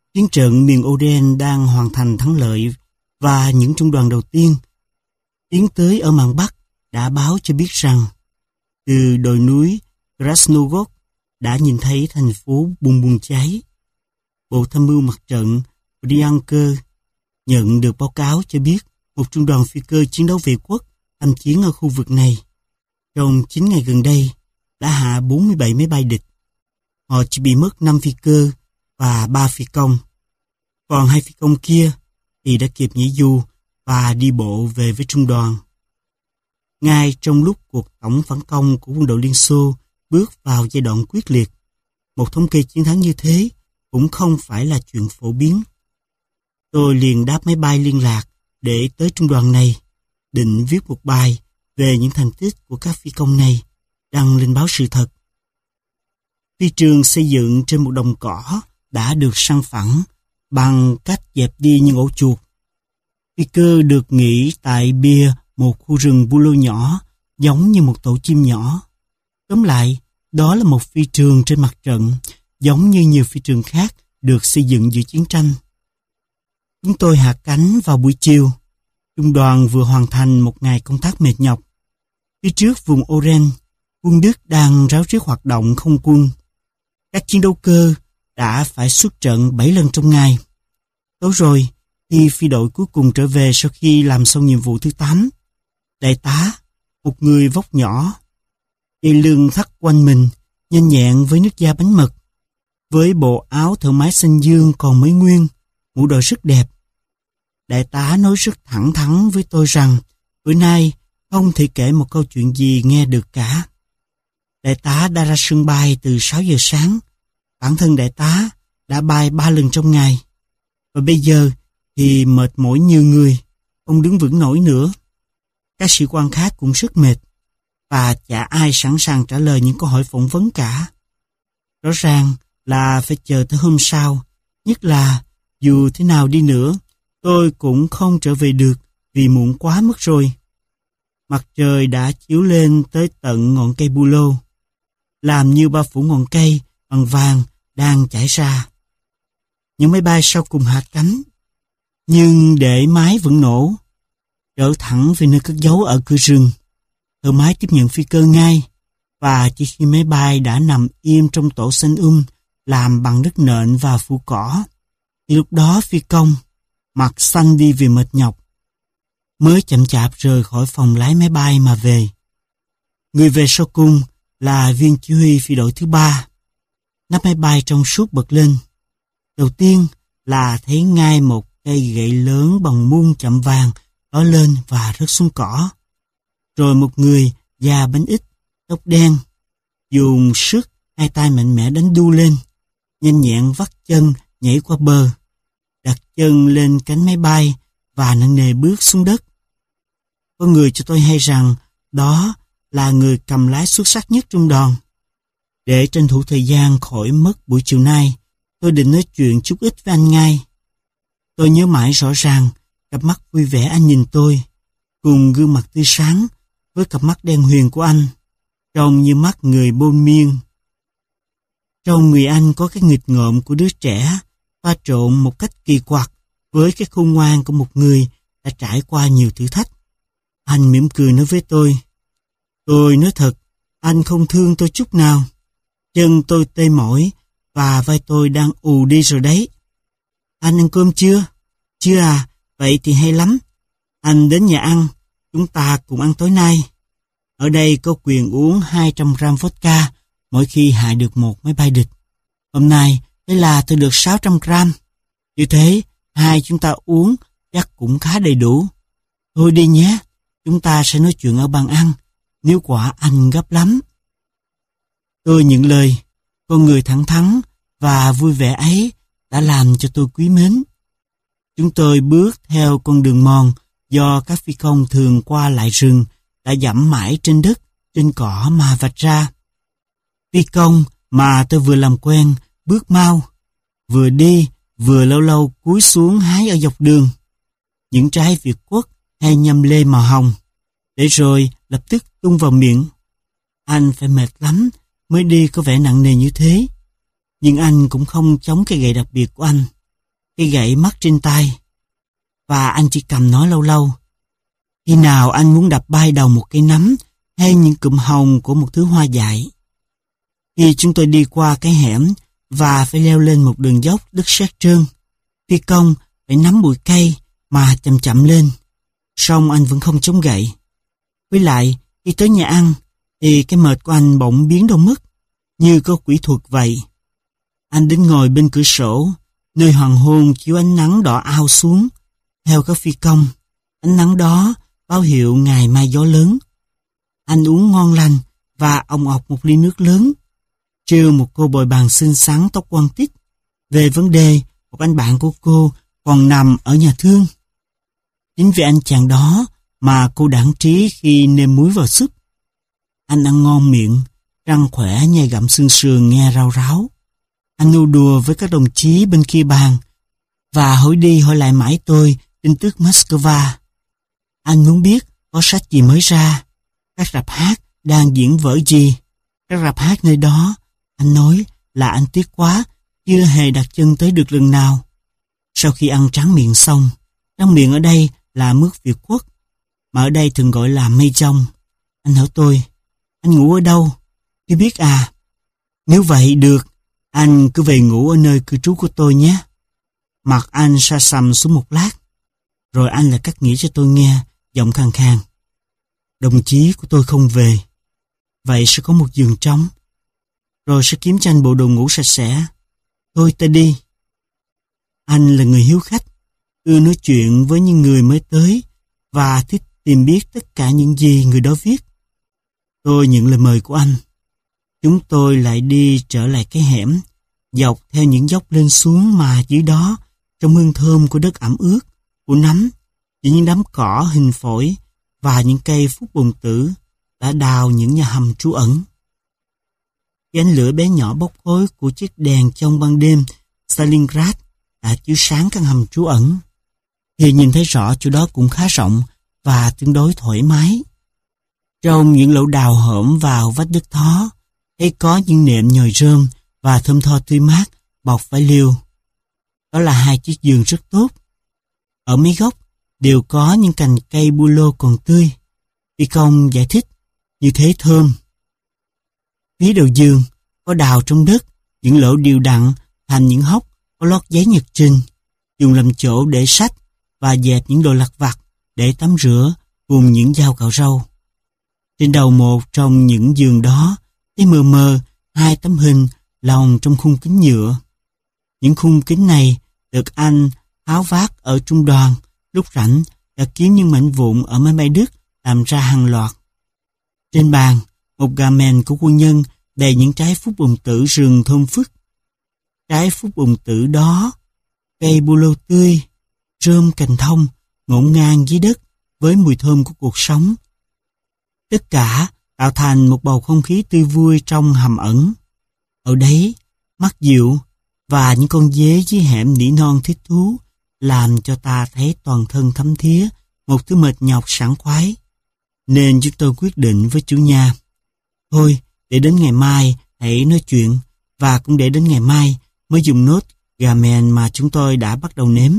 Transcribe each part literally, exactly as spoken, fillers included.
Chiến trận miền Oden đang hoàn thành thắng lợi và những trung đoàn đầu tiên tiến tới ở mạn Bắc đã báo cho biết rằng từ đồi núi Krasnogorsk đã nhìn thấy thành phố bùng bùng cháy. Bộ Tham mưu Mặt trận Bryansk nhận được báo cáo cho biết một trung đoàn phi cơ chiến đấu vệ quốc tham chiến ở khu vực này. Trong chín ngày gần đây đã hạ bốn mươi bảy máy bay địch. Họ chỉ bị mất năm phi cơ và ba phi công. Còn hai phi công kia thì đã kịp nhảy dù và đi bộ về với trung đoàn. Ngay trong lúc cuộc tổng phản công của quân đội Liên Xô bước vào giai đoạn quyết liệt, một thống kê chiến thắng như thế cũng không phải là chuyện phổ biến. Tôi liền đáp máy bay liên lạc để tới trung đoàn này, định viết một bài về những thành tích của các phi công này, đăng lên báo Sự Thật. Phi trường xây dựng trên một đồng cỏ đã được săn phẳng bằng cách dẹp đi những ổ chuột. Phi cơ được nghỉ tại bia một khu rừng bu lô nhỏ, giống như một tổ chim nhỏ. Tóm lại, đó là một phi trường trên mặt trận, giống như nhiều phi trường khác được xây dựng giữa chiến tranh. Chúng tôi hạ cánh vào buổi chiều. Trung đoàn vừa hoàn thành một ngày công tác mệt nhọc. Phía trước vùng Oren, quân Đức đang ráo riết hoạt động không quân. Các chiến đấu cơ đã phải xuất trận bảy lần trong ngày. Tối rồi, khi phi đội cuối cùng trở về sau khi làm xong nhiệm vụ thứ tám, đại tá, một người vóc nhỏ, dây lưng thắt quanh mình, nhanh nhẹn với nước da bánh mật, với bộ áo thợ mái xanh dương còn mới nguyên, mũ đội rất đẹp. Đại tá nói rất thẳng thắn với tôi rằng bữa nay không thể kể một câu chuyện gì nghe được cả. Đại tá đã ra sân bay từ sáu giờ sáng. Bản thân đại tá đã bay ba lần trong ngày. Và bây giờ thì mệt mỏi như người, không đứng vững nổi nữa. Các sĩ quan khác cũng rất mệt, và chả ai sẵn sàng trả lời những câu hỏi phỏng vấn cả. Rõ ràng là phải chờ tới hôm sau, nhất là dù thế nào đi nữa, tôi cũng không trở về được vì muộn quá mất rồi. Mặt trời đã chiếu lên tới tận ngọn cây bu lô, làm như bao phủ ngọn cây bằng vàng đang chảy ra. Những máy bay sau cùng hạ cánh, nhưng để máy vẫn nổ, trở thẳng về nơi cất giấu ở cửa rừng. Thợ máy tiếp nhận phi cơ ngay, và chỉ khi máy bay đã nằm im trong tổ xanh um làm bằng đất nện và phủ cỏ, thì lúc đó phi công, mặt xanh đi vì mệt nhọc, mới chậm chạp rời khỏi phòng lái máy bay mà về. Người về sau cùng là viên chỉ huy phi đội thứ ba. Nắp máy bay trong suốt bật lên. Đầu tiên là thấy ngay một cây gậy lớn bằng muôn chạm vàng ló lên và rớt xuống cỏ. Rồi một người da bánh ít, tóc đen, dùng sức hai tay mạnh mẽ đánh đu lên, nhanh nhẹn vắt chân nhảy qua bờ, đặt chân lên cánh máy bay và nặng nề bước xuống đất. Có người cho tôi hay rằng đó là người cầm lái xuất sắc nhất trung đoàn. Để tranh thủ thời gian khỏi mất buổi chiều nay, tôi định nói chuyện chút ít với anh ngay. Tôi nhớ mãi rõ ràng cặp mắt vui vẻ anh nhìn tôi, cùng gương mặt tươi sáng với cặp mắt đen huyền của anh, trông như mắt người bôn miên. Trong người anh có cái nghịch ngợm của đứa trẻ, pha trộn một cách kỳ quặc với cái khôn ngoan của một người đã trải qua nhiều thử thách. Anh mỉm cười nói với tôi, tôi nói thật, anh không thương tôi chút nào. Chân tôi tê mỏi và vai tôi đang ù đi rồi đấy. Anh ăn cơm chưa? Chưa à, vậy thì hay lắm. Anh đến nhà ăn, chúng ta cùng ăn tối nay. Ở đây có quyền uống hai trăm gram vodka mỗi khi hạ được một máy bay địch. Hôm nay, thế là tôi được sáu trăm gram. Như thế, hai chúng ta uống chắc cũng khá đầy đủ. Thôi đi nhé, chúng ta sẽ nói chuyện ở bàn ăn, nếu quả anh gấp lắm. Tôi nhận lời, con người thẳng thắn và vui vẻ ấy đã làm cho tôi quý mến. Chúng tôi bước theo con đường mòn do các phi công thường qua lại rừng đã dẫm mãi trên đất, trên cỏ mà vạch ra. Phi công mà tôi vừa làm quen bước mau, vừa đi vừa lâu lâu cúi xuống hái ở dọc đường những trái Việt Quất hay nhâm lê màu hồng, để rồi lập tức tung vào miệng. Anh phải mệt lắm mới đi có vẻ nặng nề như thế, nhưng anh cũng không chống cái gậy đặc biệt của anh. cây gậy mắc trên tay, và anh chỉ cầm nó lâu lâu. Khi nào anh muốn đập bay đầu một cây nấm hay những cụm hồng của một thứ hoa dại. Khi chúng tôi đi qua cái hẻm và phải leo lên một đường dốc đất sét trơn, phi công phải nắm bụi cây mà chậm chậm lên, song anh vẫn không chống gậy. Với lại, khi tới nhà ăn, thì cái mệt của anh bỗng biến đâu mất, như có quỷ thuật vậy. Anh đến ngồi bên cửa sổ, nơi hoàng hôn chiếu ánh nắng đỏ ao xuống. Theo các phi công, ánh nắng đó báo hiệu ngày mai gió lớn. Anh uống ngon lành và ong ọc một ly nước lớn, trêu một cô bồi bàn xinh xắn tóc quăn tít về vấn đề một anh bạn của cô còn nằm ở nhà thương. Chính vì anh chàng đó mà cô đãng trí khi nêm muối vào súp. Anh ăn ngon miệng, răng khỏe nhai gặm xương sườn nghe rau ráo. Anh nô đùa với các đồng chí bên kia bàn và hỏi đi hỏi lại mãi tôi tin tức Moscow. Anh muốn biết có sách gì mới ra, các rạp hát đang diễn vở gì. Các rạp hát nơi đó, anh nói là anh tiếc quá, chưa hề đặt chân tới được lần nào. Sau khi ăn tráng miệng xong, tráng miệng ở đây là mướt Việt Quốc, mà ở đây thường gọi là mây dông. Anh hỏi tôi, anh ngủ ở đâu? Tôi biết à. Nếu vậy được, anh cứ về ngủ ở nơi cư trú của tôi nhé. Mặt anh sa sầm xuống một lát, rồi anh lại cắt nghĩa cho tôi nghe, giọng khàn khàn. Đồng chí của tôi không về, vậy sẽ có một giường trống, rồi sẽ kiếm cho anh bộ đồ ngủ sạch sẽ. Thôi ta đi. Anh là người hiếu khách, ưa nói chuyện với những người mới tới và thích tìm biết tất cả những gì người đó viết. Tôi nhận lời mời của anh. Chúng tôi lại đi trở lại cái hẻm, dọc theo những dốc lên xuống mà dưới đó, trong hương thơm của đất ẩm ướt, của nấm, chỉ những đám cỏ hình phổi và những cây phúc bồn tử đã đào những nhà hầm trú ẩn. Khi ánh lửa bé nhỏ bốc khói của chiếc đèn trong ban đêm Stalingrad đã chiếu sáng căn hầm trú ẩn, thì nhìn thấy rõ chỗ đó cũng khá rộng và tương đối thoải mái. Trong những lỗ đào hõm vào vách đất thó, thấy có những nệm nhồi rơm và thơm tho tươi mát bọc vải liêu. Đó là hai chiếc giường rất tốt. Ở mấy góc đều có những cành cây bu lô còn tươi. Phi công giải thích, như thế thơm. Phía đầu giường có đào trong đất những lỗ đều đặn thành những hốc có lót giấy nhật trình, dùng làm chỗ để sách và dẹp những đồ lặt vặt để tắm rửa cùng những dao cạo râu. Trên đầu một trong những giường đó thấy mờ mờ hai tấm hình lồng trong khung kính nhựa. Những khung kính này được anh tháo vát ở trung đoàn, lúc rảnh đã kiếm những mảnh vụn ở máy bay Đức làm ra hàng loạt. Trên bàn, một gà mèn của quân nhân đầy những trái phúc bồn tử rừng thơm phức. Trái phúc bồn tử đó, cây bu lô tươi, rơm cành thông, ngổn ngang dưới đất với mùi thơm của cuộc sống. Tất cả tạo thành một bầu không khí tươi vui trong hầm ẩn. Ở đấy, mắt dịu và những con dế dưới hẻm nỉ non thích thú làm cho ta thấy toàn thân thấm thía một thứ mệt nhọc sảng khoái. Nên chúng tôi quyết định với chủ nhà, thôi để đến ngày mai hãy nói chuyện, và cũng để đến ngày mai mới dùng nốt gà mèn mà chúng tôi đã bắt đầu nếm.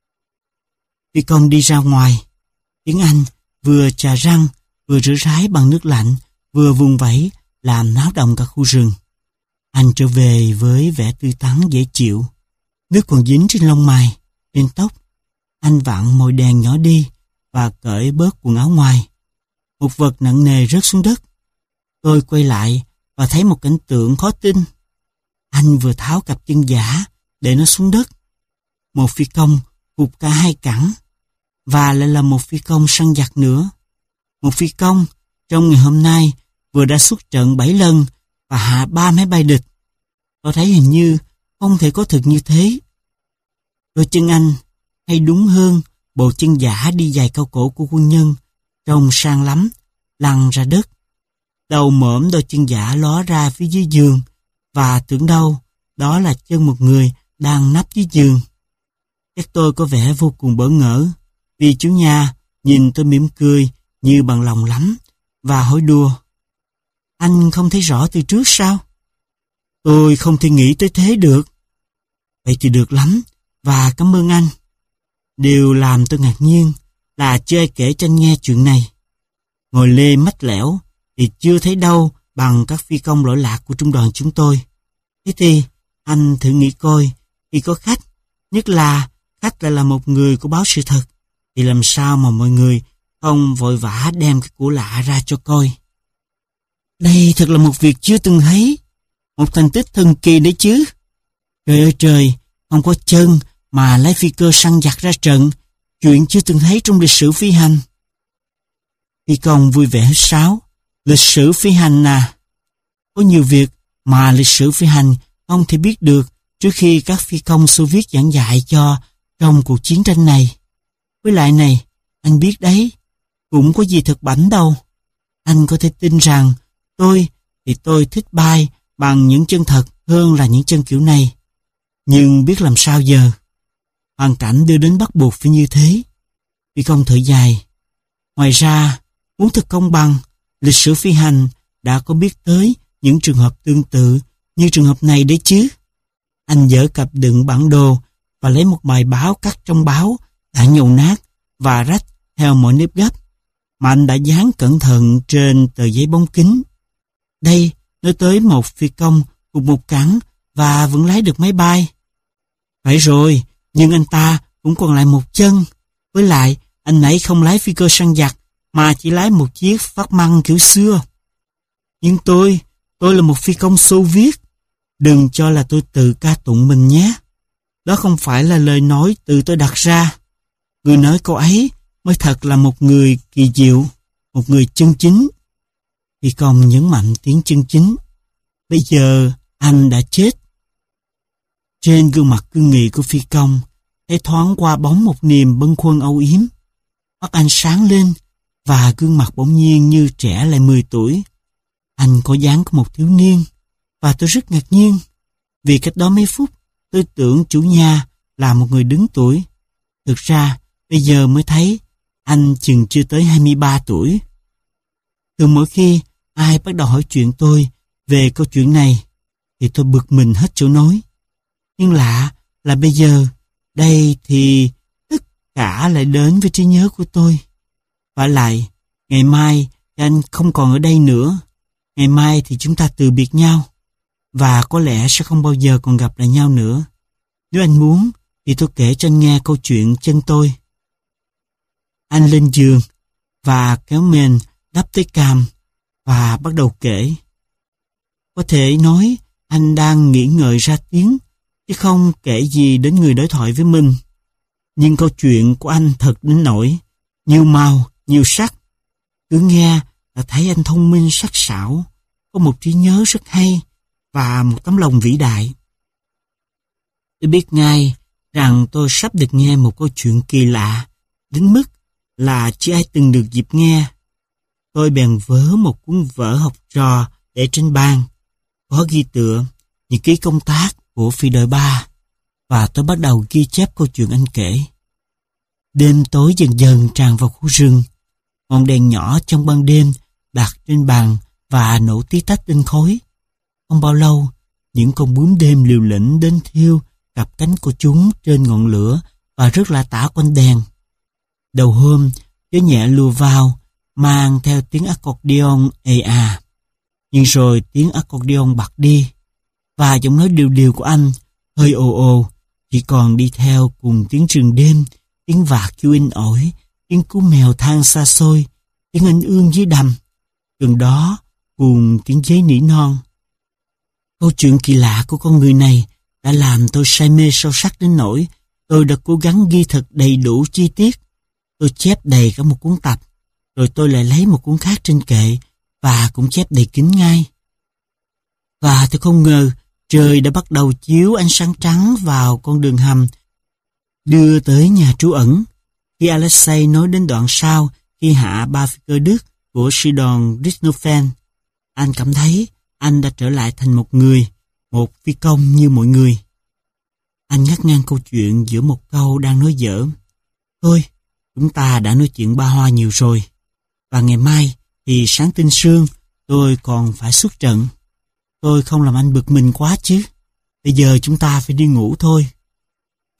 Phi công đi ra ngoài, tiếng Anh vừa chà răng, vừa rửa ráy bằng nước lạnh, vừa vùng vẫy làm náo động cả khu rừng. Anh trở về với vẻ tươi tắn dễ chịu, nước còn dính trên lông mày, trên tóc. Anh vặn mồi đèn nhỏ đi và cởi bớt quần áo ngoài. Một vật nặng nề rớt xuống đất. Tôi quay lại và thấy một cảnh tượng khó tin. Anh vừa tháo cặp chân giả để nó xuống đất. Một phi công gục cả hai cẳng, và lại là một phi công săn giặc nữa. Một phi công trong ngày hôm nay vừa đã xuất trận bảy lần và hạ ba máy bay địch. Tôi thấy hình như không thể có thực như thế. Đôi chân anh, hay đúng hơn, bộ chân giả đi giày cao cổ của quân nhân, trông sang lắm, lăn ra đất. Đầu mõm đôi chân giả ló ra phía dưới giường, và tưởng đâu đó là chân một người đang nấp dưới giường. Chắc tôi có vẻ vô cùng bỡ ngỡ, vì chủ nhà nhìn tôi mỉm cười như bằng lòng lắm, và hỏi đùa, anh không thấy rõ từ trước sao? Tôi không thể nghĩ tới thế được. Vậy thì được lắm, và cảm ơn anh. Điều làm tôi ngạc nhiên là chưa ai kể cho anh nghe chuyện này. Ngồi lê mách lẻo thì chưa thấy đâu bằng các phi công lỗi lạc của trung đoàn chúng tôi. Thế thì anh thử nghĩ coi, khi có khách, nhất là khách lại là một người của báo Sự Thật, thì làm sao mà mọi người không vội vã đem cái của lạ ra cho coi. Đây thật là một việc chưa từng thấy, một thành tích thần kỳ đấy chứ. Trời ơi trời, không có chân mà lái phi cơ săn giặc ra trận, chuyện chưa từng thấy trong lịch sử phi hành. Phi công vui vẻ hết sáo, lịch sử phi hành à. Có nhiều việc mà lịch sử phi hành không thể biết được trước khi các phi công Xô Viết giảng dạy cho trong cuộc chiến tranh này. Với lại này, anh biết đấy, cũng có gì thật bảnh đâu. Anh có thể tin rằng tôi thì tôi thích bay bằng những chân thật hơn là những chân kiểu này. Nhưng biết làm sao giờ? Hoàn cảnh đưa đến bắt buộc phải như thế. Phi công thở dài. Ngoài ra, muốn thật công bằng, lịch sử phi hành đã có biết tới những trường hợp tương tự như trường hợp này đấy chứ. Anh dỡ cặp đựng bản đồ và lấy một bài báo cắt trong báo đã nhầu nát và rách theo mọi nếp gấp mà anh đã dán cẩn thận trên tờ giấy bóng kính. Đây nói tới một phi công cùng một cẳng và vẫn lái được máy bay. Phải rồi, nhưng anh ta cũng còn lại một chân. Với lại, anh ấy không lái phi cơ săn giặc mà chỉ lái một chiếc phát măng kiểu xưa. Nhưng tôi, tôi là một phi công Xô Viết. Đừng cho là tôi tự ca tụng mình nhé. Đó không phải là lời nói từ tôi đặt ra. Người nói câu ấy mới thật là một người kỳ diệu, một người chân chính. Phi công nhấn mạnh tiếng chân chính. Bây giờ anh đã chết. Trên gương mặt cương nghị của phi công thấy thoáng qua bóng một niềm bâng khuâng âu yếm. Mắt anh sáng lên và gương mặt bỗng nhiên như trẻ lại mười tuổi. Anh có dáng của một thiếu niên và tôi rất ngạc nhiên vì cách đó mấy phút tôi tưởng chủ nhà là một người đứng tuổi. Thực ra bây giờ mới thấy anh chừng chưa tới hai mươi ba tuổi. Thường mỗi khi ai bắt đầu hỏi chuyện tôi về câu chuyện này thì tôi bực mình hết chỗ nói. Nhưng lạ là bây giờ đây thì tất cả lại đến với trí nhớ của tôi. Và lại ngày mai thì anh không còn ở đây nữa. Ngày mai thì chúng ta từ biệt nhau và có lẽ sẽ không bao giờ còn gặp lại nhau nữa. Nếu anh muốn thì tôi kể cho anh nghe câu chuyện chân tôi. Anh lên giường và kéo mền đắp tới cằm và bắt đầu kể. Có thể nói anh đang nghĩ ngợi ra tiếng chứ không kể gì đến người đối thoại với mình. Nhưng câu chuyện của anh thật đến nỗi nhiều màu, nhiều sắc. Cứ nghe là thấy anh thông minh sắc sảo, có một trí nhớ rất hay và một tấm lòng vĩ đại. Tôi biết ngay rằng tôi sắp được nghe một câu chuyện kỳ lạ đến mức là chưa ai từng được dịp nghe. Tôi bèn vớ một cuốn vở học trò để trên bàn, có ghi tựa nhật ký công tác của phi đội ba, và tôi bắt đầu ghi chép câu chuyện anh kể. Đêm tối dần dần tràn vào khu rừng. Ngọn đèn nhỏ trong ban đêm đặt trên bàn và nổ tí tách lên khói. Không bao lâu, những con bướm đêm liều lĩnh đến thiêu cặp cánh của chúng trên ngọn lửa và rất lạ tả quanh đèn. Đầu hôm, gió nhẹ lùa vào, mang theo tiếng accordion ê à. Nhưng rồi tiếng accordion bật đi, và giọng nói điều điều của anh, hơi ồ ồ, chỉ còn đi theo cùng tiếng rừng đêm, tiếng vạc kêu in ỏi, tiếng cú mèo than xa xôi, tiếng anh ương dưới đầm. Gần đó, cùng tiếng giấy nỉ non. Câu chuyện kỳ lạ của con người này đã làm tôi say mê sâu sắc đến nỗi tôi đã cố gắng ghi thật đầy đủ chi tiết. Tôi chép đầy cả một cuốn tập, rồi tôi lại lấy một cuốn khác trên kệ và cũng chép đầy kín ngay. Và tôi không ngờ trời đã bắt đầu chiếu ánh sáng trắng vào con đường hầm đưa tới nhà trú ẩn. Khi Alexei nói đến đoạn sau khi hạ ba phi cơ Đức của sư đoàn Richthofen, anh cảm thấy anh đã trở lại thành một người, một phi công như mọi người. Anh ngắt ngang câu chuyện giữa một câu đang nói dở. Thôi, chúng ta đã nói chuyện ba hoa nhiều rồi, và ngày mai thì sáng tinh sương tôi còn phải xuất trận. Tôi không làm anh bực mình quá chứ. Bây giờ chúng ta phải đi ngủ thôi.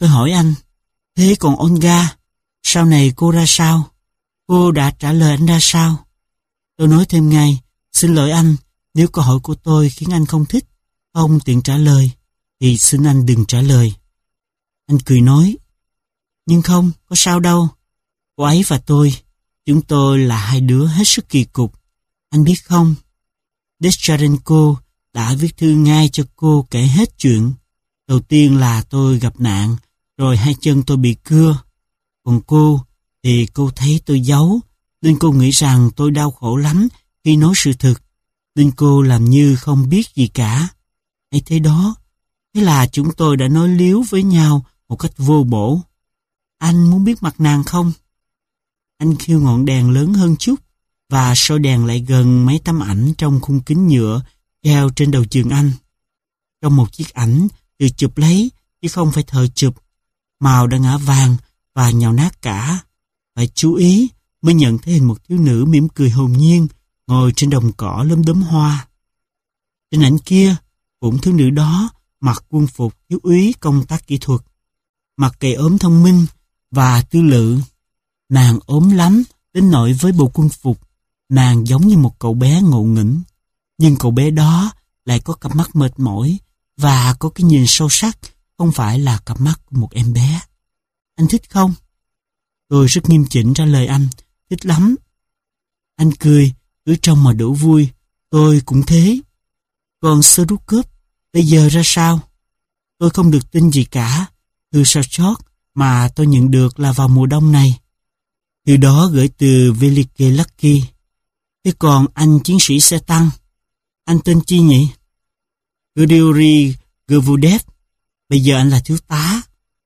Tôi hỏi anh, thế còn Olga, sau này cô ra sao? Cô đã trả lời anh ra sao? Tôi nói thêm ngay, xin lỗi anh, nếu câu hỏi của tôi khiến anh không thích, không tiện trả lời, thì xin anh đừng trả lời. Anh cười nói, nhưng không, có sao đâu. Cô ấy và tôi, chúng tôi là hai đứa hết sức kỳ cục. Anh biết không, Deschanenko đã viết thư ngay cho cô kể hết chuyện. Đầu tiên là tôi gặp nạn, rồi hai chân tôi bị cưa. Còn cô, thì cô thấy tôi giấu, nên cô nghĩ rằng tôi đau khổ lắm khi nói sự thực, nên cô làm như không biết gì cả. Hay thế đó, thế là chúng tôi đã nói líu với nhau một cách vô bổ. Anh muốn biết mặt nàng không? Anh khiêu ngọn đèn lớn hơn chút và soi đèn lại gần mấy tấm ảnh trong khung kính nhựa treo trên đầu giường anh. Trong một chiếc ảnh được chụp lấy chứ không phải thợ chụp, màu đã ngã vàng và nhàu nát cả. Phải chú ý mới nhận thấy hình một thiếu nữ mỉm cười hồn nhiên ngồi trên đồng cỏ lấm đốm hoa. Trên ảnh kia, cũng thiếu nữ đó mặc quân phục thiếu úy công tác kỹ thuật, mặt gầy ốm thông minh và tư lự. Nàng ốm lắm đến nỗi với bộ quân phục, nàng giống như một cậu bé ngộ nghĩnh. Nhưng cậu bé đó lại có cặp mắt mệt mỏi và có cái nhìn sâu sắc, không phải là cặp mắt của một em bé. Anh thích không? Tôi rất nghiêm chỉnh trả lời anh, thích lắm. Anh cười, cứ trông mà đổ vui, tôi cũng thế. Còn Srukov, bây giờ ra sao? Tôi không được tin gì cả. Thư sao chót mà tôi nhận được là vào mùa đông này. Từ đó gửi từ Velike Lucky. Thế còn anh chiến sĩ xe tăng, anh tên chi nhỉ? Grigory Gvudev. Bây giờ anh là thiếu tá.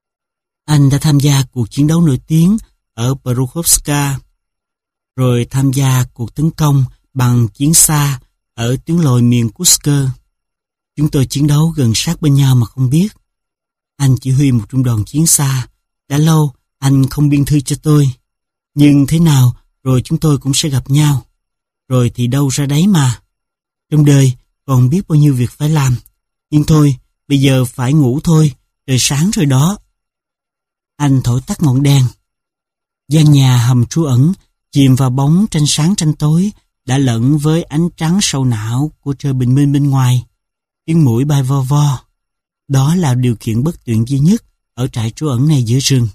Anh đã tham gia cuộc chiến đấu nổi tiếng ở Pokrovska, rồi tham gia cuộc tấn công bằng chiến xa ở tuyến lồi miền Kursk. Chúng tôi chiến đấu gần sát bên nhau mà không biết. Anh chỉ huy một trung đoàn chiến xa. Đã lâu anh không biên thư cho tôi. Nhưng thế nào rồi chúng tôi cũng sẽ gặp nhau. Rồi thì đâu ra đấy mà. Trong đời còn biết bao nhiêu việc phải làm. Nhưng thôi, bây giờ phải ngủ thôi, trời sáng rồi đó. Anh thổi tắt ngọn đèn. Gian nhà hầm trú ẩn chìm vào bóng tranh sáng tranh tối đã lẫn với ánh trắng sâu não của trời bình minh bên ngoài. Tiếng mũi bay vo vo. Đó là điều kiện bất tuyệt duy nhất ở trại trú ẩn này giữa rừng.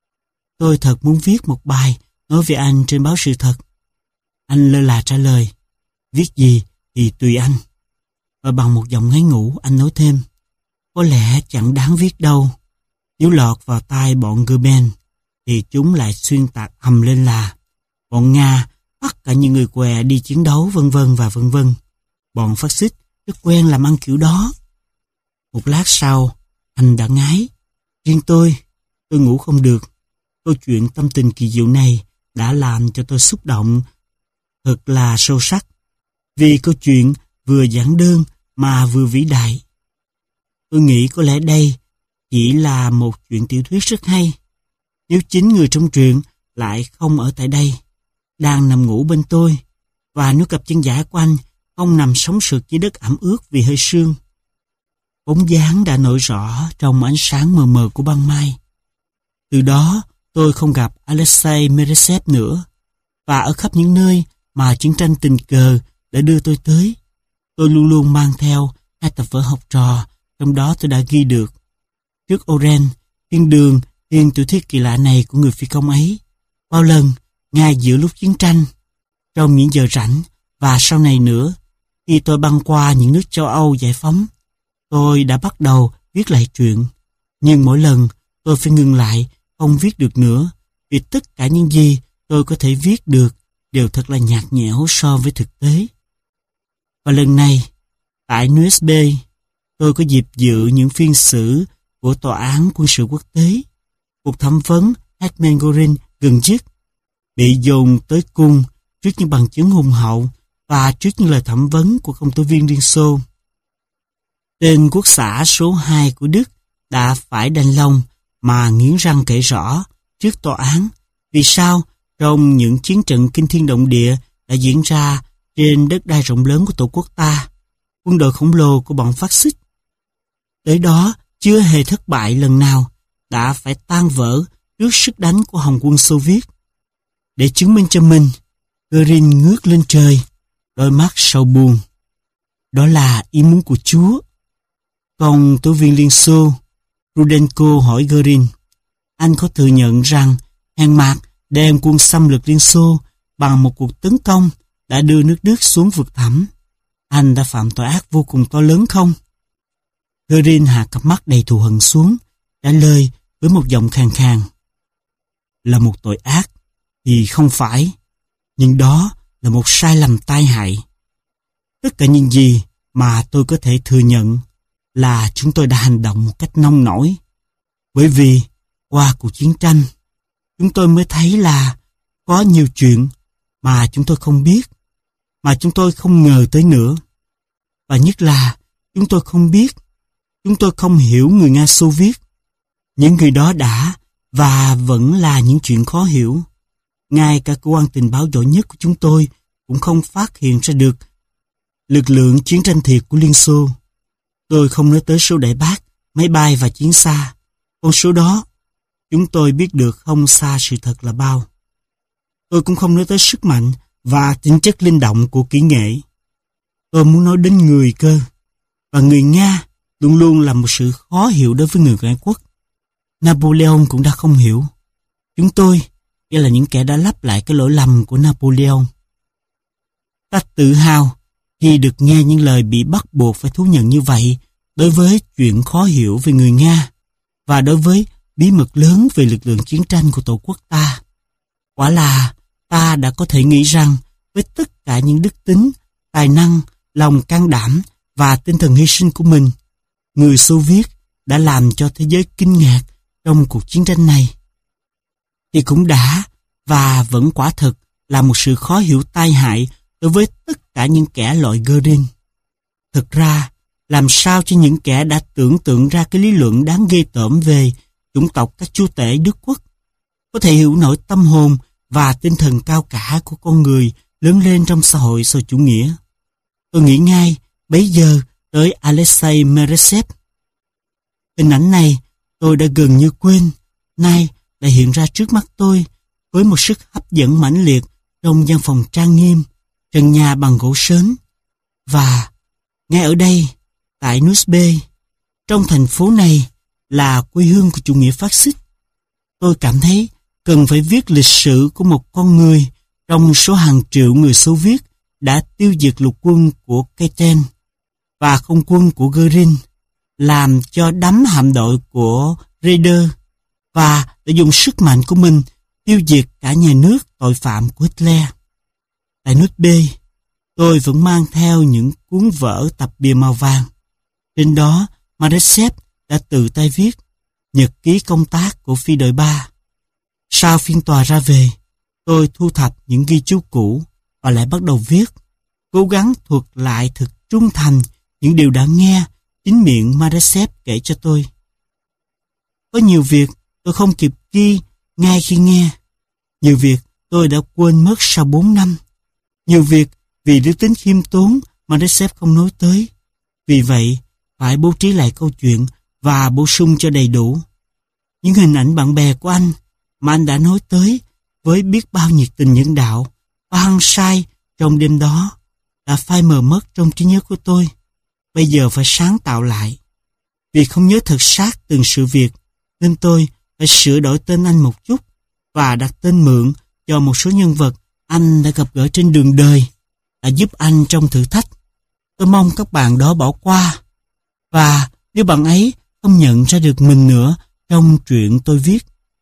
Tôi thật muốn viết một bài nói về anh trên báo Sự Thật. Anh lơ là trả lời, viết gì thì tùy anh. Và bằng một giọng ngáy ngủ anh nói thêm, có lẽ chẳng đáng viết đâu. Nếu lọt vào tai bọn Goeben thì chúng lại xuyên tạc hầm lên là bọn Nga bắt cả những người què đi chiến đấu vân vân và vân vân. Bọn phát xít rất quen làm ăn kiểu đó. Một lát sau, anh đã ngái. Riêng tôi, tôi ngủ không được. Câu chuyện tâm tình kỳ diệu này đã làm cho tôi xúc động thật là sâu sắc. Vì câu chuyện vừa giản đơn mà vừa vĩ đại. Tôi nghĩ có lẽ đây chỉ là một chuyện tiểu thuyết rất hay. Nếu chính người trong truyện lại không ở tại đây, đang nằm ngủ bên tôi, và nếu cặp chân giả của anh không nằm sống sượt dưới đất ẩm ướt vì hơi sương. Bóng dáng đã nổi rõ trong ánh sáng mờ mờ của ban mai. Từ đó tôi không gặp Alexei Meresev nữa, và ở khắp những nơi mà chiến tranh tình cờ đã đưa tôi tới, tôi luôn luôn mang theo hai tập vở học trò, trong đó tôi đã ghi được Trước Oren, Thiên Đường, thiên tiểu thuyết kỳ lạ này của người phi công ấy. Bao lần, ngay giữa lúc chiến tranh, trong những giờ rảnh, và sau này nữa, khi tôi băng qua những nước châu Âu giải phóng, tôi đã bắt đầu viết lại chuyện. Nhưng mỗi lần tôi phải ngừng lại, không viết được nữa, vì tất cả những gì tôi có thể viết được đều thật là nhạt nhẽo so với thực tế. Và lần này, tại en ét bê, tôi có dịp dự những phiên xử của Tòa án Quân sự Quốc tế. Cuộc thẩm vấn Hetman Gorin gần dứt, bị dồn tới cung trước những bằng chứng hùng hậu và trước những lời thẩm vấn của công tố viên Liên Xô. Tên quốc xã số hai của Đức đã phải đành lòng mà nghiến răng kể rõ trước tòa án vì sao trong những chiến trận kinh thiên động địa đã diễn ra trên đất đai rộng lớn của tổ quốc ta, quân đội khổng lồ của bọn phát xít tới đó chưa hề thất bại lần nào, đã phải tan vỡ trước sức đánh của Hồng quân Xô Viết. Để chứng minh cho mình, Göring ngước lên trời, đôi mắt sầu buồn. Đó là ý muốn của Chúa. Còn tổ viên Liên Xô, Rudenko hỏi Göring, anh có thừa nhận rằng Hàn Mạc đem quân xâm lược Liên Xô bằng một cuộc tấn công đã đưa nước Đức xuống vực thẳm? Anh đã phạm tội ác vô cùng to lớn không? Göring hạ cặp mắt đầy thù hận xuống, trả lời với một giọng khàn khàn. Là một tội ác thì không phải, nhưng đó là một sai lầm tai hại. Tất cả những gì mà tôi có thể thừa nhận là chúng tôi đã hành động một cách nông nổi. Bởi vì qua cuộc chiến tranh, chúng tôi mới thấy là có nhiều chuyện mà chúng tôi không biết, mà chúng tôi không ngờ tới nữa. Và nhất là chúng tôi không biết, chúng tôi không hiểu người Nga Xô Viết. Những người đó đã và vẫn là những chuyện khó hiểu. Ngay cả cơ quan tình báo giỏi nhất của chúng tôi cũng không phát hiện ra được lực lượng chiến tranh thiệt của Liên Xô. Tôi không nói tới số đại bác, máy bay và chiến xa. Con số đó, chúng tôi biết được không xa sự thật là bao. Tôi cũng không nói tới sức mạnh và tính chất linh động của kỹ nghệ. Tôi muốn nói đến người cơ. Và người Nga luôn luôn là một sự khó hiểu đối với người ngoại quốc. Napoleon cũng đã không hiểu. Chúng tôi, nghĩa là những kẻ đã lắp lại cái lỗi lầm của Napoleon. Ta tự hào khi được nghe những lời bị bắt buộc phải thú nhận như vậy đối với chuyện khó hiểu về người Nga và đối với bí mật lớn về lực lượng chiến tranh của Tổ quốc ta. Quả là ta đã có thể nghĩ rằng với tất cả những đức tính, tài năng, lòng can đảm và tinh thần hy sinh của mình, người Xô Viết đã làm cho thế giới kinh ngạc trong cuộc chiến tranh này. Thì cũng đã và vẫn quả thực là một sự khó hiểu tai hại đối với tất cả những kẻ loại Göring. Thực ra, làm sao cho những kẻ đã tưởng tượng ra cái lý luận đáng ghê tởm về chủng tộc các chúa tể Đức Quốc có thể hiểu nổi tâm hồn và tinh thần cao cả của con người lớn lên trong xã hội xã chủ nghĩa? Tôi nghĩ ngay bấy giờ tới Alexei Meresev. Hình ảnh này tôi đã gần như quên, nay lại hiện ra trước mắt tôi với một sức hấp dẫn mãnh liệt trong gian phòng trang nghiêm, trần nhà bằng gỗ sến. Và ngay ở đây, tại Nusbe, trong thành phố này là quê hương của chủ nghĩa phát xít, tôi cảm thấy cần phải viết lịch sử của một con người trong số hàng triệu người Xô Viết đã tiêu diệt lục quân của Keitel và không quân của Göring, làm cho đắm hạm đội của Raeder và đã dùng sức mạnh của mình tiêu diệt cả nhà nước tội phạm của Hitler. Tại nước B, tôi vẫn mang theo những cuốn vở tập bìa màu vàng. Trên đó, Meresev đã tự tay viết nhật ký công tác của phi đội ba. Sau phiên tòa ra về, tôi thu thập những ghi chú cũ và lại bắt đầu viết, cố gắng thuật lại thật trung thành những điều đã nghe chính miệng Meresev kể cho tôi. Có nhiều việc tôi không kịp ghi ngay khi nghe. Nhiều việc tôi đã quên mất sau bốn năm. Nhiều việc vì đức tính khiêm tốn Meresev không nói tới. Vì vậy, phải bố trí lại câu chuyện và bổ sung cho đầy đủ. Những hình ảnh bạn bè của anh mà anh đã nói tới với biết bao nhiệt tình nhân đạo và hăng say trong đêm đó đã phai mờ mất trong trí nhớ của tôi. Bây giờ phải sáng tạo lại. Vì không nhớ thật sát từng sự việc, nên tôi phải sửa đổi tên anh một chút và đặt tên mượn cho một số nhân vật anh đã gặp gỡ trên đường đời, đã giúp anh trong thử thách. Tôi mong các bạn đó bỏ qua. Và nếu bạn ấy không nhận ra được mình nữa trong chuyện tôi viết.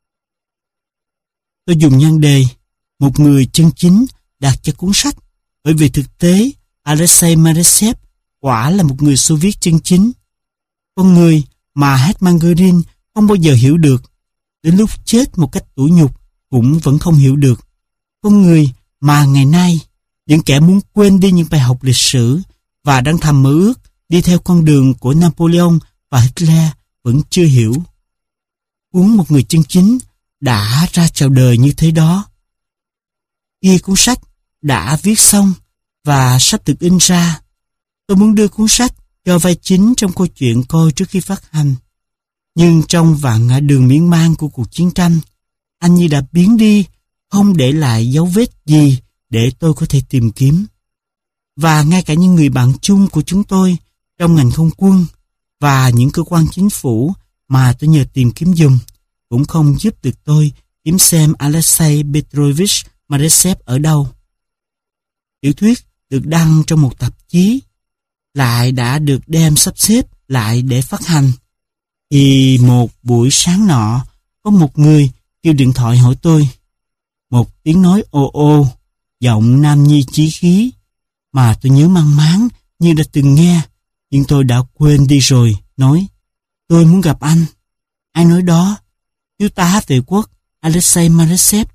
Tôi dùng nhan đề một người chân chính đặt cho cuốn sách, bởi vì thực tế Alexei Meresev quả là một người Xô Viết chân chính. Con người mà Hetman Göring không bao giờ hiểu được, đến lúc chết một cách tủi nhục cũng vẫn không hiểu được. Con người mà ngày nay những kẻ muốn quên đi những bài học lịch sử và đang thầm mơ ước đi theo con đường của Napoleon và Hitler vẫn chưa hiểu. Cuốn Một Người Chân Chính đã ra chào đời như thế đó. Khi cuốn sách đã viết xong và sắp được in ra, tôi muốn đưa cuốn sách cho vai chính trong câu chuyện coi trước khi phát hành. Nhưng trong vạn ngã đường miên man của cuộc chiến tranh, anh như đã biến đi, không để lại dấu vết gì để tôi có thể tìm kiếm. Và ngay cả những người bạn chung của chúng tôi trong ngành không quân và những cơ quan chính phủ mà tôi nhờ tìm kiếm giùm cũng không giúp được tôi kiếm xem Alexei Petrovich Malesev ở đâu. Tiểu thuyết được đăng trong một tạp chí lại đã được đem sắp xếp lại để phát hành. Thì một buổi sáng nọ, có một người kêu điện thoại hỏi tôi. Một tiếng nói ô ô, giọng nam nhi chí khí, mà tôi nhớ mang máng như đã từng nghe, nhưng tôi đã quên đi rồi, nói: tôi muốn gặp anh. Ai nói đó? Thiếu tá vệ quốc Alexei Malesev.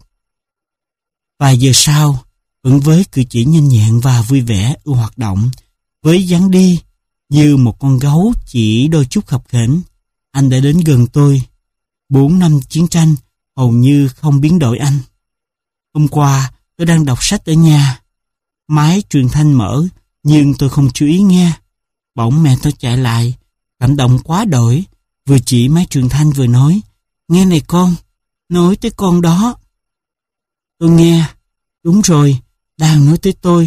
Vài giờ sau, vẫn với cử chỉ nhanh nhẹn và vui vẻ ưa hoạt động, với dáng đi như một con gấu chỉ đôi chút khập khểnh, anh đã đến gần tôi. Bốn năm chiến tranh hầu như không biến đổi anh. Hôm qua tôi đang đọc sách ở nhà, máy truyền thanh mở nhưng tôi không chú ý nghe. Bỗng mẹ tôi chạy lại, cảm động quá đổi, vừa chỉ máy truyền thanh vừa nói: nghe này con, nói tới con đó. Tôi nghe, đúng rồi, đang nói tới tôi.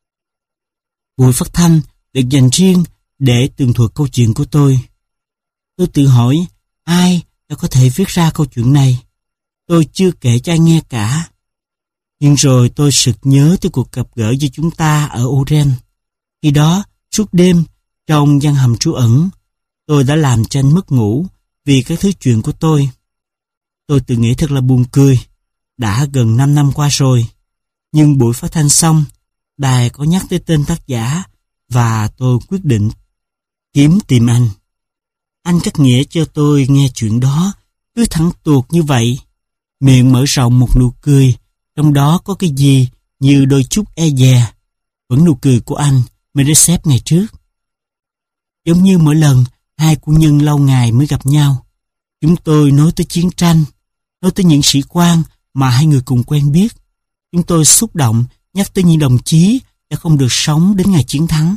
Buổi phát thanh được dành riêng để tường thuật câu chuyện của tôi. Tôi tự hỏi ai đã có thể viết ra câu chuyện này. Tôi chưa kể cho ai nghe cả. Nhưng rồi tôi sực nhớ tới cuộc gặp gỡ với chúng ta ở Oren. Khi đó, suốt đêm, trong gian hầm trú ẩn, tôi đã làm cho anh mất ngủ vì các thứ chuyện của tôi. Tôi tự nghĩ thật là buồn cười. Đã gần năm năm qua rồi. Nhưng buổi phát thanh xong, đài có nhắc tới tên tác giả và tôi quyết định kiếm tìm anh. Anh cắt nghĩa cho tôi nghe chuyện đó, cứ thẳng tuột như vậy. Miệng mở rộng một nụ cười, trong đó có cái gì như đôi chút e dè. Vẫn nụ cười của anh, Malesev ngày trước. Giống như mỗi lần hai quân nhân lâu ngày mới gặp nhau, chúng tôi nói tới chiến tranh, nói tới những sĩ quan mà hai người cùng quen biết. Chúng tôi xúc động nhắc tới những đồng chí đã không được sống đến ngày chiến thắng.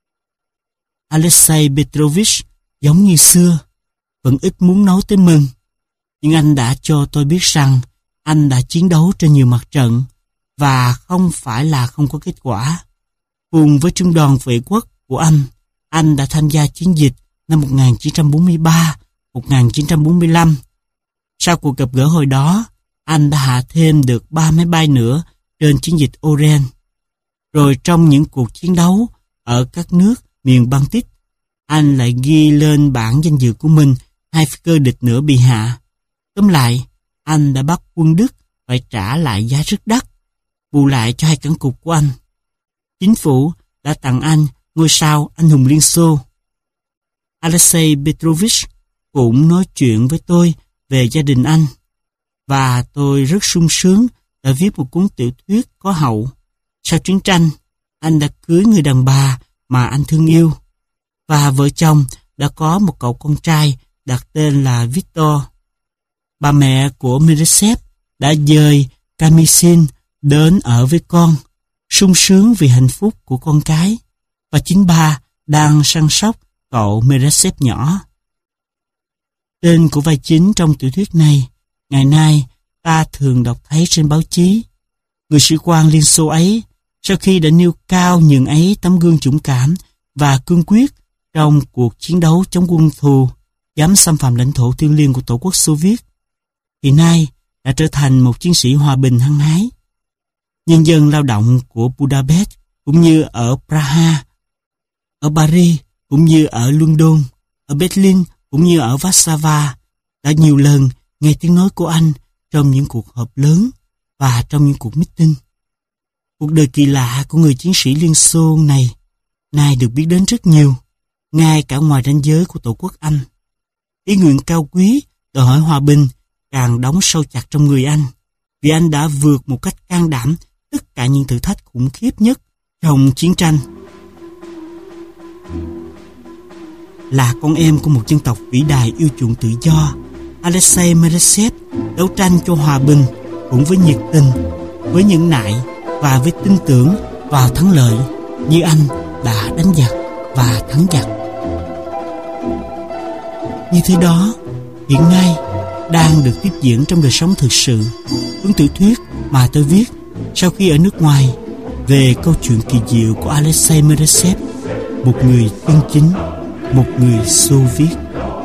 Alexei Petrovich giống như xưa, vẫn ít muốn nói tới mừng. Nhưng anh đã cho tôi biết rằng anh đã chiến đấu trên nhiều mặt trận và không phải là không có kết quả. Cùng với trung đoàn vệ quốc của anh, anh đã tham gia chiến dịch năm một nghìn chín trăm bốn mươi ba đến một nghìn chín trăm bốn mươi lăm. Sau cuộc gặp gỡ hồi đó, anh đã hạ thêm được ba máy bay nữa trên chiến dịch Oren. Rồi trong những cuộc chiến đấu ở các nước miền Baltic, anh lại ghi lên bảng danh dự của mình hai phi cơ địch nữa bị hạ. Tóm lại, anh đã bắt quân Đức phải trả lại giá rất đắt, bù lại cho hai cảng cục của anh. Chính phủ đã tặng anh ngôi sao anh hùng Liên Xô. Alexei Petrovich cũng nói chuyện với tôi về gia đình anh, và tôi rất sung sướng đã viết một cuốn tiểu thuyết có hậu. Sau chiến tranh, anh đã cưới người đàn bà mà anh thương yêu, và vợ chồng đã có một cậu con trai đặt tên là Victor. Bà mẹ của Malesev đã dời Kamisin đến ở với con, sung sướng vì hạnh phúc của con cái, và chính bà đang săn sóc cậu Malesev nhỏ. Tên của vai chính trong tiểu thuyết này, ngày nay ta thường đọc thấy trên báo chí. Người sĩ quan Liên Xô ấy, sau khi đã nêu cao nhường ấy tấm gương dũng cảm và cương quyết trong cuộc chiến đấu chống quân thù dám xâm phạm lãnh thổ thiêng liêng của Tổ quốc Xô Viết, thì nay đã trở thành một chiến sĩ hòa bình hăng hái. Nhân dân lao động của Budapest cũng như ở Praha, ở Paris cũng như ở London, ở Berlin cũng như ở Warsaw đã nhiều lần nghe tiếng nói của anh trong những cuộc họp lớn và trong những cuộc meeting. Cuộc đời kỳ lạ của người chiến sĩ Liên Xô này nay được biết đến rất nhiều, ngay cả ngoài ranh giới của Tổ quốc Anh. Ý nguyện cao quý đòi hỏi hòa bình càng đóng sâu chặt trong người anh, vì anh đã vượt một cách can đảm tất cả những thử thách khủng khiếp nhất trong chiến tranh. Là con em của một dân tộc vĩ đại yêu chuộng tự do, Alexei Malesev đấu tranh cho hòa bình cũng với nhiệt tình, với nhẫn nại và với tin tưởng vào thắng lợi, như anh đã đánh giặc và thắng giặc. Như thế đó, hiện nay đang được tiếp diễn trong đời sống thực sự. Cuốn tiểu thuyết mà tôi viết sau khi ở nước ngoài về câu chuyện kỳ diệu của Alexei Meresev, một người chân chính, một người Xô Viết.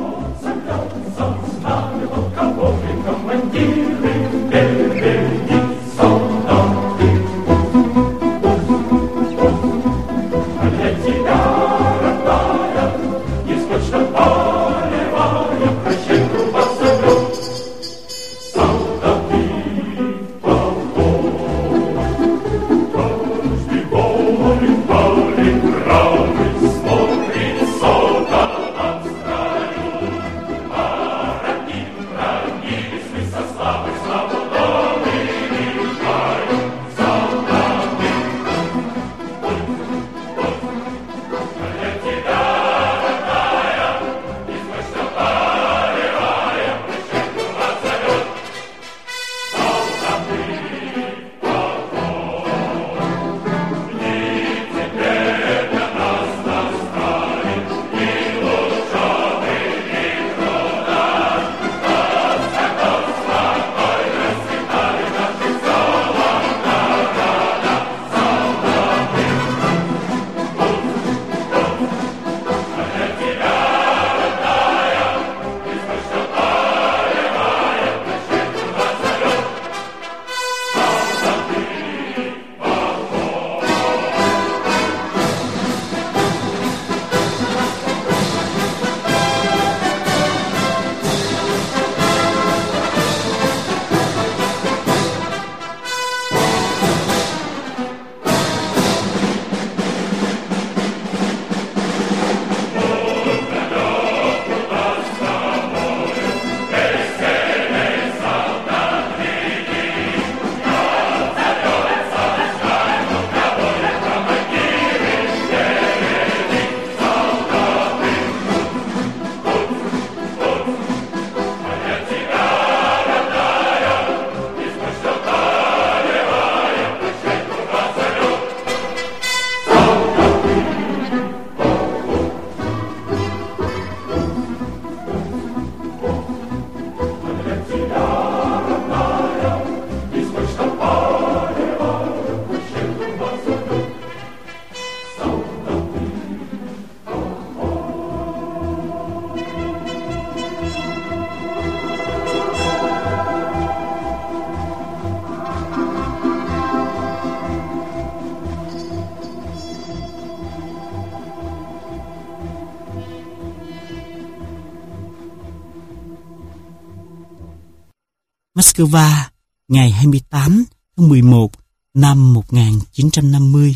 Moscow, ngày hai mươi tám tháng mười một năm một nghìn chín trăm năm mươi.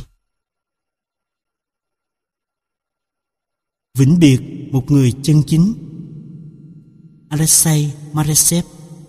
Vĩnh biệt một người chân chính. Alexei Meresev.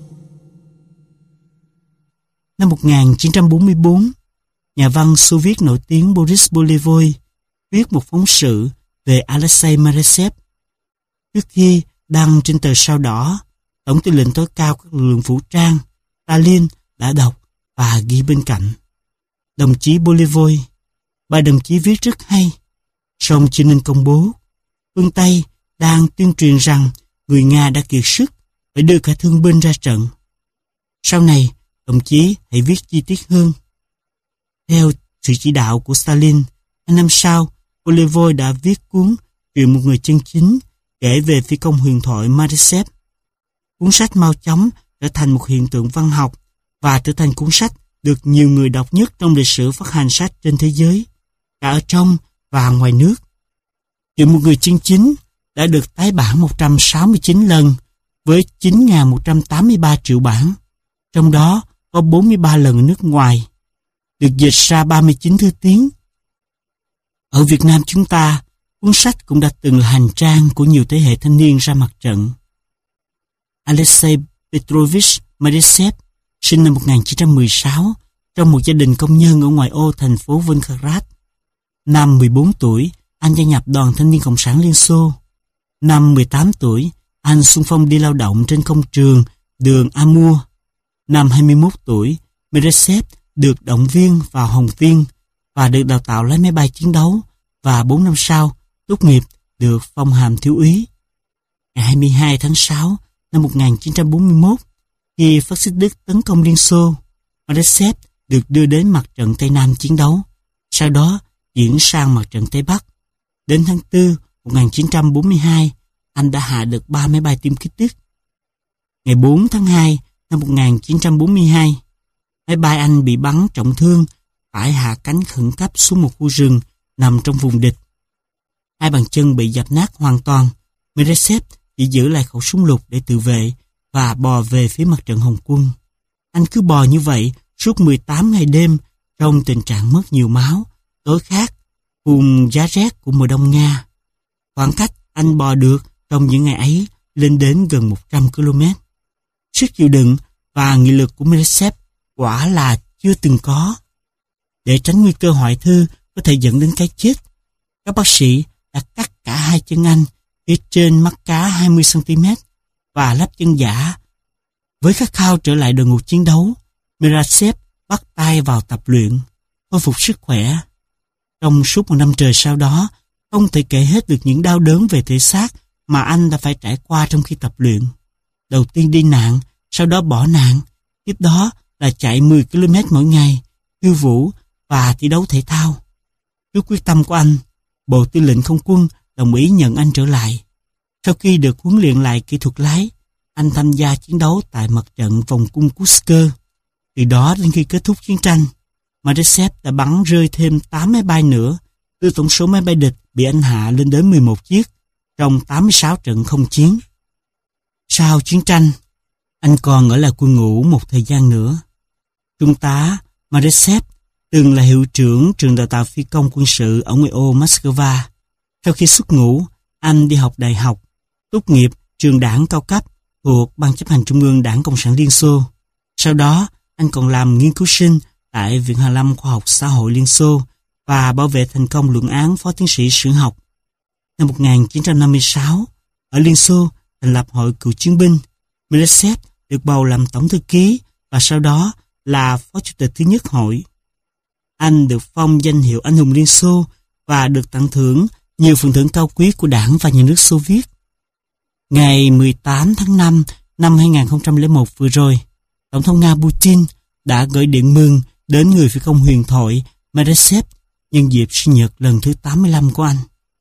Năm một nghìn chín trăm bốn mươi tư, nhà văn Xô Viết nổi tiếng Boris Bolevoy viết một phóng sự về Alexei Meresev. Trước khi đăng trên tờ Sao Đỏ, Tổng tư lệnh tối cao các lực lượng vũ trang Stalin đã đọc và ghi bên cạnh: Đồng chí Bolevoy, bài đồng chí viết rất hay, song chưa nên công bố. Phương Tây đang tuyên truyền rằng người Nga đã kiệt sức, phải đưa cả thương binh ra trận. Sau này, đồng chí hãy viết chi tiết hơn. Theo sự chỉ đạo của Stalin, hai năm sau, Bolevoy đã viết cuốn Chuyện một người chân chính kể về phi công huyền thoại Meresev. Cuốn sách mau chóng trở thành một hiện tượng văn học và trở thành cuốn sách được nhiều người đọc nhất trong lịch sử phát hành sách trên thế giới, cả ở trong và ngoài nước. Chuyện một người chân chính đã được tái bản một trăm sáu mươi chín lần với chín nghìn một trăm tám mươi ba triệu bản, trong đó có bốn mươi ba lần ở nước ngoài, được dịch ra ba mươi chín thứ tiếng. Ở Việt Nam chúng ta, cuốn sách cũng đã từng là hành trang của nhiều thế hệ thanh niên ra mặt trận. Alexei Petrovich Meresev sinh năm một nghìn chín trăm mười sáu trong một gia đình công nhân ở ngoại ô thành phố Volgograd. Năm mười bốn tuổi, anh gia nhập Đoàn Thanh niên Cộng sản Liên Xô. Năm mười tám tuổi, anh xung phong đi lao động trên công trường đường Amur. Năm hai mươi mốt tuổi, Meresev được động viên vào Hồng Viên và được đào tạo lái máy bay chiến đấu, và bốn năm sau, tốt nghiệp được phong hàm thiếu úy. Ngày hai mươi hai tháng sáu năm một nghìn chín trăm bốn mươi mốt, khi phát xít Đức tấn công Liên Xô, Mardashev được đưa đến mặt trận Tây Nam chiến đấu, sau đó chuyển sang mặt trận Tây Bắc. Đến tháng tư một nghìn chín trăm bốn mươi hai, anh đã hạ được ba máy bay tiêm kích Đức. Ngày bốn tháng hai năm một nghìn chín trăm bốn mươi hai, máy bay Anh bị bắn trọng thương, phải hạ cánh khẩn cấp xuống một khu rừng nằm trong vùng địch. Hai bàn chân bị dập nát hoàn toàn. Mardashev chỉ giữ lại khẩu súng lục để tự vệ và bò về phía mặt trận Hồng quân. Anh cứ bò như vậy suốt mười tám ngày đêm trong tình trạng mất nhiều máu, tối khát, cùng giá rét của mùa đông Nga. Khoảng cách anh bò được trong những ngày ấy lên đến gần một trăm ki lô mét. Sức chịu đựng và nghị lực của Mardashev quả là chưa từng có. Để tránh nguy cơ hoại thư có thể dẫn đến cái chết, các bác sĩ đã cắt cả hai chân anh phía trên mắt cá hai mươi xăng ti mét và lắp chân giả. Với khát khao trở lại đội ngũ chiến đấu, Mardashev bắt tay vào tập luyện, khôi phục sức khỏe. Trong suốt một năm trời sau đó, không thể kể hết được những đau đớn về thể xác mà anh đã phải trải qua trong khi tập luyện. Đầu tiên đi nạn, sau đó bỏ nạn, tiếp đó là chạy mười ki lô mét mỗi ngày, khiêu vũ và thi đấu thể thao. Trước quyết tâm của anh, Bộ Tư lệnh Không quân đồng ý nhận anh trở lại. Sau khi được huấn luyện lại kỹ thuật lái, anh tham gia chiến đấu tại mặt trận vòng cung Kursk. Từ đó đến khi kết thúc chiến tranh, Mardashev đã bắn rơi thêm tám máy bay nữa, đưa tổng số máy bay địch bị anh hạ lên đến mười một chiếc trong tám mươi sáu trận không chiến. Sau chiến tranh, anh còn ở lại quân ngũ một thời gian nữa. Trung tá Mardashev từng là hiệu trưởng trường đào tạo phi công quân sự ở ngoại ô Moscow. Sau khi xuất ngũ, anh đi học đại học, tốt nghiệp trường đảng cao cấp thuộc Ban chấp hành Trung ương Đảng Cộng sản Liên Xô. Sau đó, anh còn làm nghiên cứu sinh tại Viện Hàn lâm Khoa học Xã hội Liên Xô và bảo vệ thành công luận án phó tiến sĩ sử học. Năm một nghìn chín trăm năm mươi sáu, ở Liên Xô thành lập Hội Cựu chiến binh. Mardashev được bầu làm tổng thư ký và sau đó là phó chủ tịch thứ nhất hội. Anh được phong danh hiệu Anh hùng Liên Xô và được tặng thưởng nhiều phần thưởng cao quý của Đảng và Nhà nước Xô Viết. Ngày mười tám tháng năm năm hai nghìn không trăm lẻ một vừa rồi, Tổng thống Nga Putin đã gửi điện mừng đến người phi công huyền thoại Mardashev nhân dịp sinh nhật lần thứ tám mươi lăm của anh.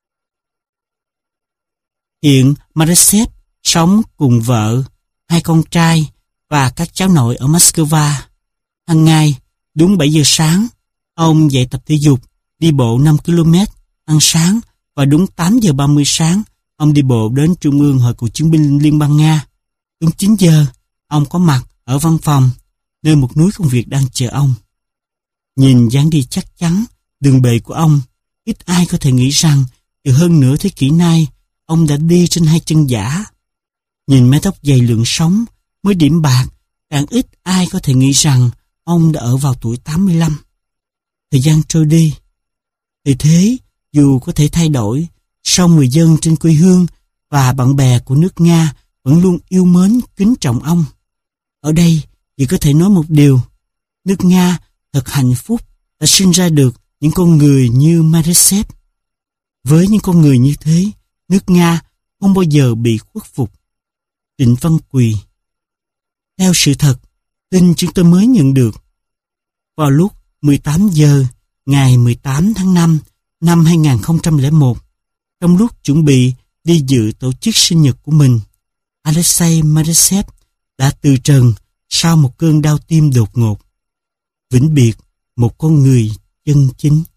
Hiện Mardashev sống cùng vợ, hai con trai và các cháu nội ở Moscow. Hàng ngày, đúng bảy giờ sáng, ông dậy tập thể dục, đi bộ năm ki lô mét, ăn sáng và đúng tám giờ ba mươi sáng, ông đi bộ đến Trung ương Hội Cựu chiến binh Liên bang Nga. Đúng chín giờ, ông có mặt ở văn phòng, nơi một núi công việc đang chờ ông. Nhìn dáng đi chắc chắn, đường bề của ông, ít ai có thể nghĩ rằng từ hơn nửa thế kỷ nay, ông đã đi trên hai chân giả. Nhìn mái tóc dày lượn sóng, mới điểm bạc, càng ít ai có thể nghĩ rằng ông đã ở vào tuổi tám mươi lăm. Thời gian trôi đi. Vì thế, dù có thể thay đổi, song người dân trên quê hương và bạn bè của nước Nga vẫn luôn yêu mến, kính trọng ông. Ở đây, chỉ có thể nói một điều, nước Nga thật hạnh phúc đã sinh ra được những con người như Mardashev. Với những con người như thế, nước Nga không bao giờ bị khuất phục. Trịnh Văn Quỳ. Theo sự thật, tin chúng tôi mới nhận được, vào lúc mười tám giờ ngày mười tám tháng năm năm hai nghìn không trăm lẻ một, trong lúc chuẩn bị đi dự tổ chức sinh nhật của mình, Alexei Mardashev đã từ trần sau một cơn đau tim đột ngột. Vĩnh biệt một con người chân chính.